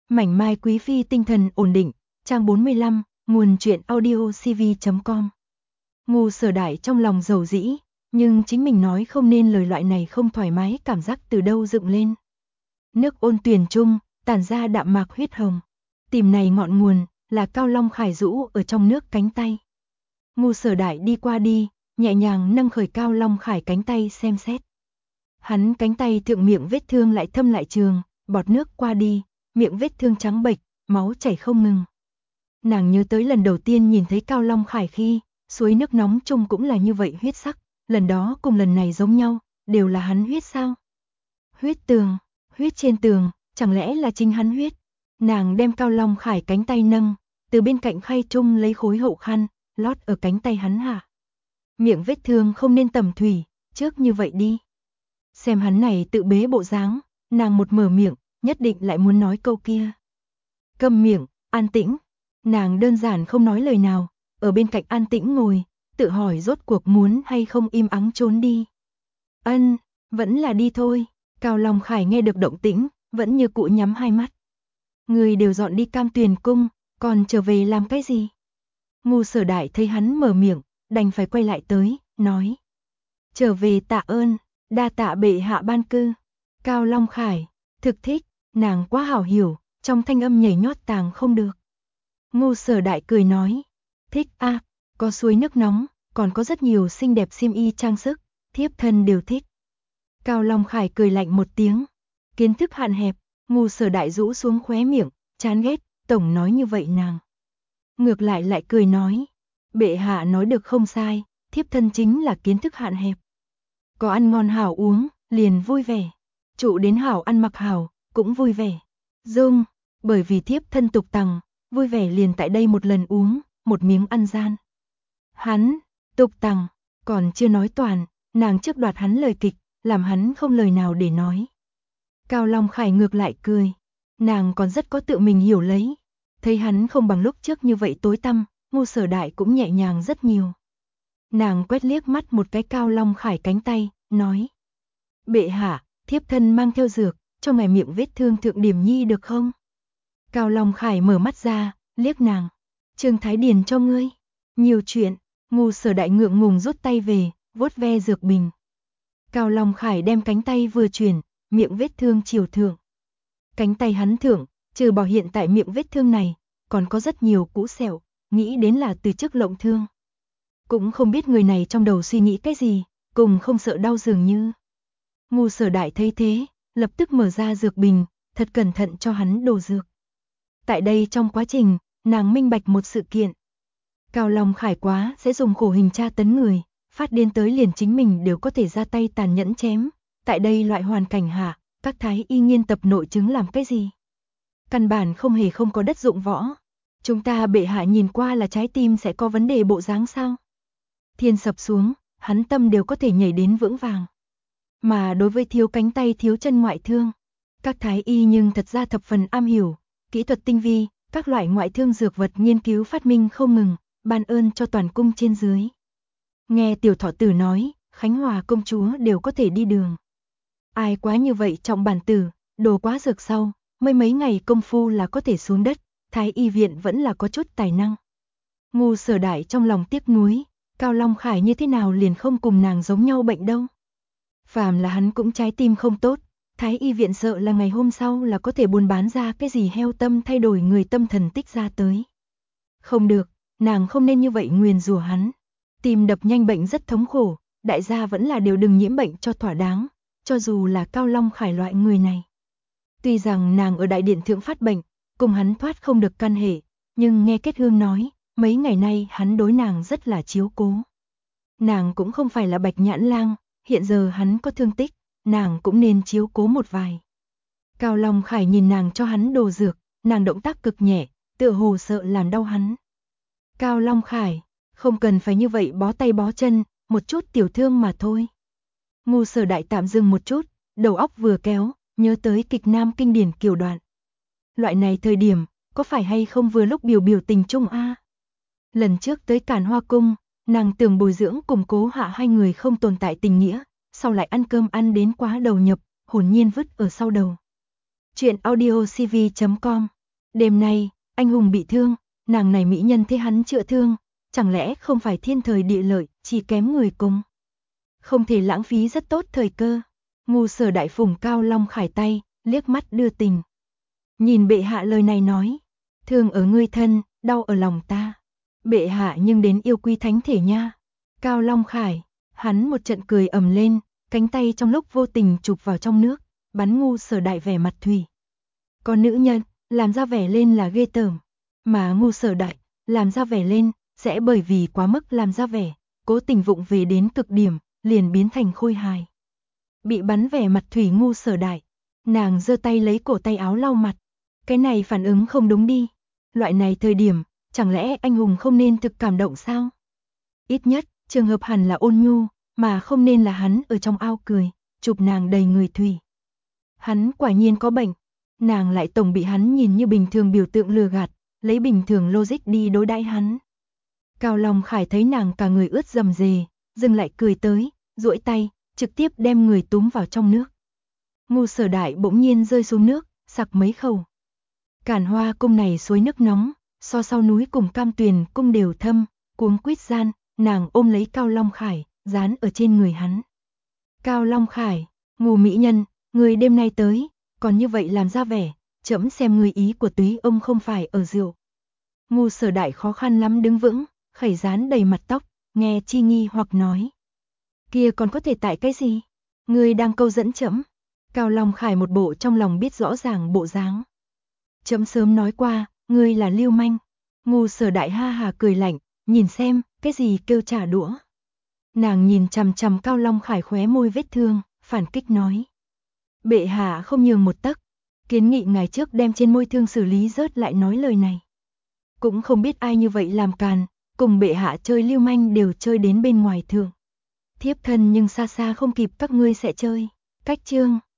Mảnh mai quý phi tinh thần ổn định, trang 45, nguồn truyện audio cv.com. Ngu Sở Đại trong lòng dầu dĩ, nhưng chính mình nói không nên lời loại này không thoải mái cảm giác từ đâu dựng lên. Nước ôn tuyền trung, tản ra đạm mạc huyết hồng. Tìm này ngọn nguồn, là Cao Long Khải rũ ở trong nước cánh tay. Ngu Sở Đại đi qua đi, nhẹ nhàng nâng khởi Cao Long Khải cánh tay xem xét. Hắn cánh tay thượng miệng vết thương lại thâm lại trường, bọt nước qua đi, miệng vết thương trắng bệch, máu chảy không ngừng. Nàng nhớ tới lần đầu tiên nhìn thấy Cao Long Khải khi, suối nước nóng chung cũng là như vậy huyết sắc, lần đó cùng lần này giống nhau, đều là hắn huyết sao? Huyết tường, huyết trên tường, chẳng lẽ là chính hắn huyết? Nàng đem Cao Long Khải cánh tay nâng, từ bên cạnh khay chung lấy khối hậu khăn, lót ở cánh tay hắn hạ. Miệng vết thương không nên tẩm thủy, trước như vậy đi. Xem hắn này tự bế bộ dáng, nàng một mở miệng, nhất định lại muốn nói câu kia. Câm miệng, an tĩnh. Nàng đơn giản không nói lời nào, ở bên cạnh an tĩnh ngồi, tự hỏi rốt cuộc muốn hay không im ắng trốn đi. Ân, vẫn là đi thôi. Cao Long Khải nghe được động tĩnh, vẫn như cũ nhắm hai mắt. Người đều dọn đi Cam Tuyền cung, còn trở về làm cái gì? Ngu Sở Đại thấy hắn mở miệng, đành phải quay lại tới, nói. Trở về tạ ơn, đa tạ bệ hạ ban cư. Cao Long Khải, thực thích, nàng quá hảo hiểu, trong thanh âm nhảy nhót tàng không được. Ngu Sở Đại cười nói, thích a, có suối nước nóng, còn có rất nhiều xinh đẹp xiêm y trang sức, thiếp thân đều thích. Cao Long Khải cười lạnh một tiếng, kiến thức hạn hẹp. Ngu Sở Đại rũ xuống khóe miệng, chán ghét, tổng nói như vậy nàng. Ngược lại cười nói, bệ hạ nói được không sai, thiếp thân chính là kiến thức hạn hẹp. Có ăn ngon hảo uống, liền vui vẻ. Trụ đến hảo ăn mặc hảo, cũng vui vẻ. Dung, bởi vì thiếp thân tục tằng, vui vẻ liền tại đây một lần uống, một miếng ăn gian. Hắn, tục tằng, còn chưa nói toàn, nàng trước đoạt hắn lời kịch, làm hắn không lời nào để nói. Cao Long Khải ngược lại cười, nàng còn rất có tự mình hiểu lấy. Thấy hắn không bằng lúc trước như vậy tối tăm, Ngu Sở Đại cũng nhẹ nhàng rất nhiều. Nàng quét liếc mắt một cái Cao Long Khải cánh tay, nói. Bệ hạ, thiếp thân mang theo dược, cho ngài miệng vết thương thượng điểm nhi được không? Cao Long Khải mở mắt ra, liếc nàng. Trương Thái Điền cho ngươi. Nhiều chuyện, Ngu Sở Đại ngượng ngùng rút tay về, vuốt ve dược bình. Cao Long Khải đem cánh tay vừa chuyển, miệng vết thương chiều thượng. Cánh tay hắn thượng, trừ bỏ hiện tại miệng vết thương này, còn có rất nhiều cũ sẹo, nghĩ đến là từ trước lộng thương. Cũng không biết người này trong đầu suy nghĩ cái gì, cùng không sợ đau dường như. Ngu Sở Đại thấy thế, lập tức mở ra dược bình, thật cẩn thận cho hắn đổ dược. Tại đây trong quá trình, nàng minh bạch một sự kiện. Cao Long Khải quá sẽ dùng khổ hình tra tấn người, phát điên tới liền chính mình đều có thể ra tay tàn nhẫn chém. Tại đây loại hoàn cảnh hạ, các thái y nghiên tập nội chứng làm cái gì? Căn bản không hề không có đất dụng võ. Chúng ta bệ hạ nhìn qua là trái tim sẽ có vấn đề bộ dáng sao? Thiên sập xuống, hắn tâm đều có thể nhảy đến vững vàng. Mà đối với thiếu cánh tay thiếu chân ngoại thương, các thái y nhưng thật ra thập phần am hiểu, kỹ thuật tinh vi, các loại ngoại thương dược vật nghiên cứu phát minh không ngừng, ban ơn cho toàn cung trên dưới. Nghe Tiểu Thọ Tử nói, Khánh Hòa công chúa đều có thể đi đường. Ai quá như vậy trọng bản tử, đồ quá dược sau, mấy ngày công phu là có thể xuống đất, thái y viện vẫn là có chút tài năng. Ngu Sở Đại trong lòng tiếc nuối, Cao Long Khải như thế nào liền không cùng nàng giống nhau bệnh đâu. Phàm là hắn cũng trái tim không tốt, thái y viện sợ là ngày hôm sau là có thể buôn bán ra cái gì heo tâm thay đổi người tâm thần tích ra tới. Không được, nàng không nên như vậy nguyền rủa hắn. Tim đập nhanh bệnh rất thống khổ, đại gia vẫn là đều đừng nhiễm bệnh cho thỏa đáng, cho dù là Cao Long Khải loại người này. Tuy rằng nàng ở đại điện thượng phát bệnh, cùng hắn thoát không được căn hệ, nhưng nghe Kết Hương nói, mấy ngày nay hắn đối nàng rất là chiếu cố. Nàng cũng không phải là Bạch Nhãn Lang, hiện giờ hắn có thương tích, nàng cũng nên chiếu cố một vài. Cao Long Khải nhìn nàng cho hắn đồ dược, nàng động tác cực nhẹ, tựa hồ sợ làm đau hắn. Cao Long Khải, không cần phải như vậy bó tay bó chân, một chút tiểu thương mà thôi. Ngu Sở Đại tạm dừng một chút, đầu óc vừa kéo, nhớ tới kịch nam kinh điển kiều đoạn. Loại này thời điểm, có phải hay không vừa lúc biểu tình chung a? Lần trước tới Càn Hoa cung, nàng tưởng bồi dưỡng củng cố hạ hai người không tồn tại tình nghĩa, sau lại ăn cơm ăn đến quá đầu nhập, hồn nhiên vứt ở sau đầu. Chuyện audio cv.com Đêm nay, anh hùng bị thương, nàng này mỹ nhân thế hắn chữa thương, chẳng lẽ không phải thiên thời địa lợi, chỉ kém người cùng. Không thể lãng phí rất tốt thời cơ. Ngu Sở Đại phủng Cao Long Khải tay, liếc mắt đưa tình. Nhìn bệ hạ lời này nói, thương ở ngươi thân, đau ở lòng ta. Bệ hạ nhưng đến yêu quý thánh thể nha. Cao Long Khải, hắn một trận cười ầm lên, cánh tay trong lúc vô tình chụp vào trong nước, bắn Ngu Sở Đại vẻ mặt thủy. Còn nữ nhân, làm ra vẻ lên là ghê tởm, mà Ngu Sở Đại, làm ra vẻ lên, sẽ bởi vì quá mức làm ra vẻ, cố tình vụng về đến cực điểm, liền biến thành khôi hài. Bị bắn vẻ mặt thủy Ngu Sở Đại, nàng giơ tay lấy cổ tay áo lau mặt. Cái này phản ứng không đúng đi. Loại này thời điểm, chẳng lẽ anh hùng không nên thực cảm động sao? Ít nhất, trường hợp hẳn là ôn nhu, mà không nên là hắn ở trong ao cười, chụp nàng đầy người thủy. Hắn quả nhiên có bệnh, nàng lại tổng bị hắn nhìn như bình thường biểu tượng lừa gạt, lấy bình thường logic đi đối đãi hắn. Cao Long Khải thấy nàng cả người ướt rầm rề, dừng lại cười tới, duỗi tay, trực tiếp đem người túm vào trong nước. Ngu Sở Đại bỗng nhiên rơi xuống nước, sặc mấy khẩu. Cản Hoa cung này suối nước nóng, so sau núi cùng Cam Tuyền cung đều thâm, cuống quýt gian, nàng ôm lấy Cao Long Khải, dán ở trên người hắn. Cao Long Khải, Ngu mỹ nhân, người đêm nay tới, còn như vậy làm ra vẻ, trẫm xem người ý của túy ông không phải ở rượu. Ngu Sở Đại khó khăn lắm đứng vững, khẩy dán đầy mặt tóc, nghe chi nghi hoặc nói. Kia còn có thể tại cái gì? Người đang câu dẫn trẫm. Cao Long Khải một bộ trong lòng biết rõ ràng bộ dáng. Trẫm sớm nói qua, ngươi là lưu manh. Ngu Sở Đại ha hà cười lạnh, nhìn xem, cái gì kêu trả đũa. Nàng nhìn chằm chằm Cao Long Khải khóe môi vết thương, phản kích nói. Bệ hạ không nhường một tấc, kiến nghị ngày trước đem trên môi thương xử lý rớt lại nói lời này. Cũng không biết ai như vậy làm càn, cùng bệ hạ chơi lưu manh đều chơi đến bên ngoài thượng. Thiếp thân nhưng xa xa không kịp các ngươi sẽ chơi. Cách chương